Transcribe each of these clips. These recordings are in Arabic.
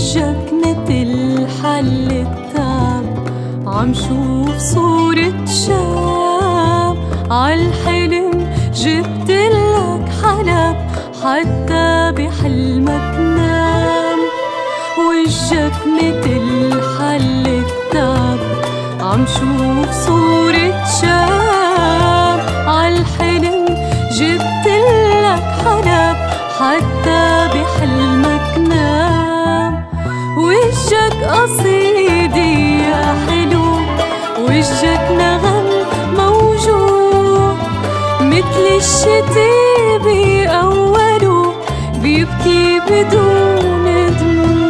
وجهك متل حل التعب، عم شوف صورة شاب عالحلم جبتلك حلب حتى بحلمك نام. وجهك متل حل التعب، عم شوف صورة شاب عالحلم جبتلك حلب حتى بحلمك نام. وجهك قصيدي يا حلو، وجهك نغم موجوع متل الشتي بأوله بيبكي بدون دموع.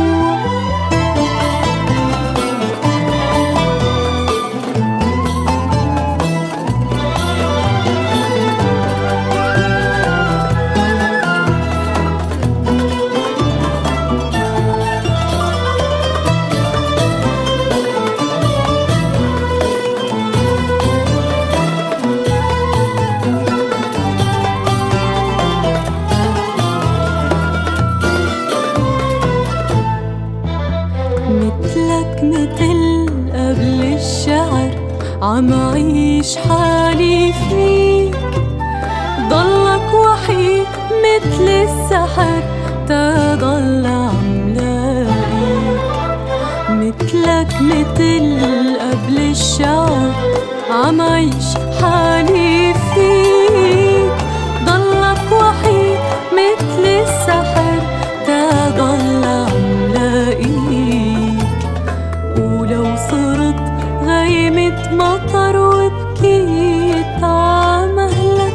متلك متل قبل الشعر عم عيش حالي فيك، ضلك وحيد متل السحر تضل عم لاقيك. متلك متل قبل الشعر عم عيش حالي فيك، ضلك وحيد متل السحر تضل عم لاقيك. ولو صرت غيمة مطر وبكيت عمهلك،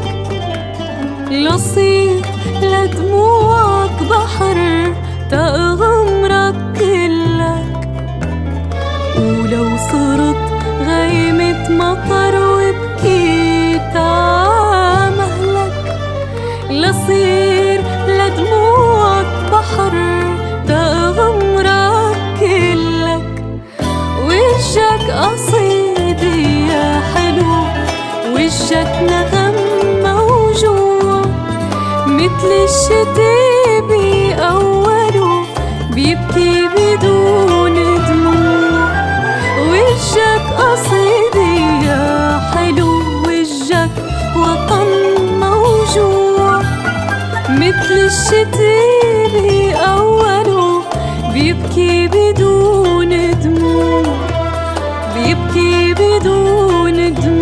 لصير لدموعك بحر تأغمرك كلك. ولو صرت غيمة مطر وبكيت عمهلك، لصير لدموعك بحر تأغمرك كلك. وجهك قصيدي يا حلو، وجهك نغم موجوع متل الشتي بأوله بيبكي بدون دموع. وجهك قصيدي يا حلو، وجهك وطن موجوع متل الشتي بأوله بيبكي بدون دموع، بيبكي بدون دموع.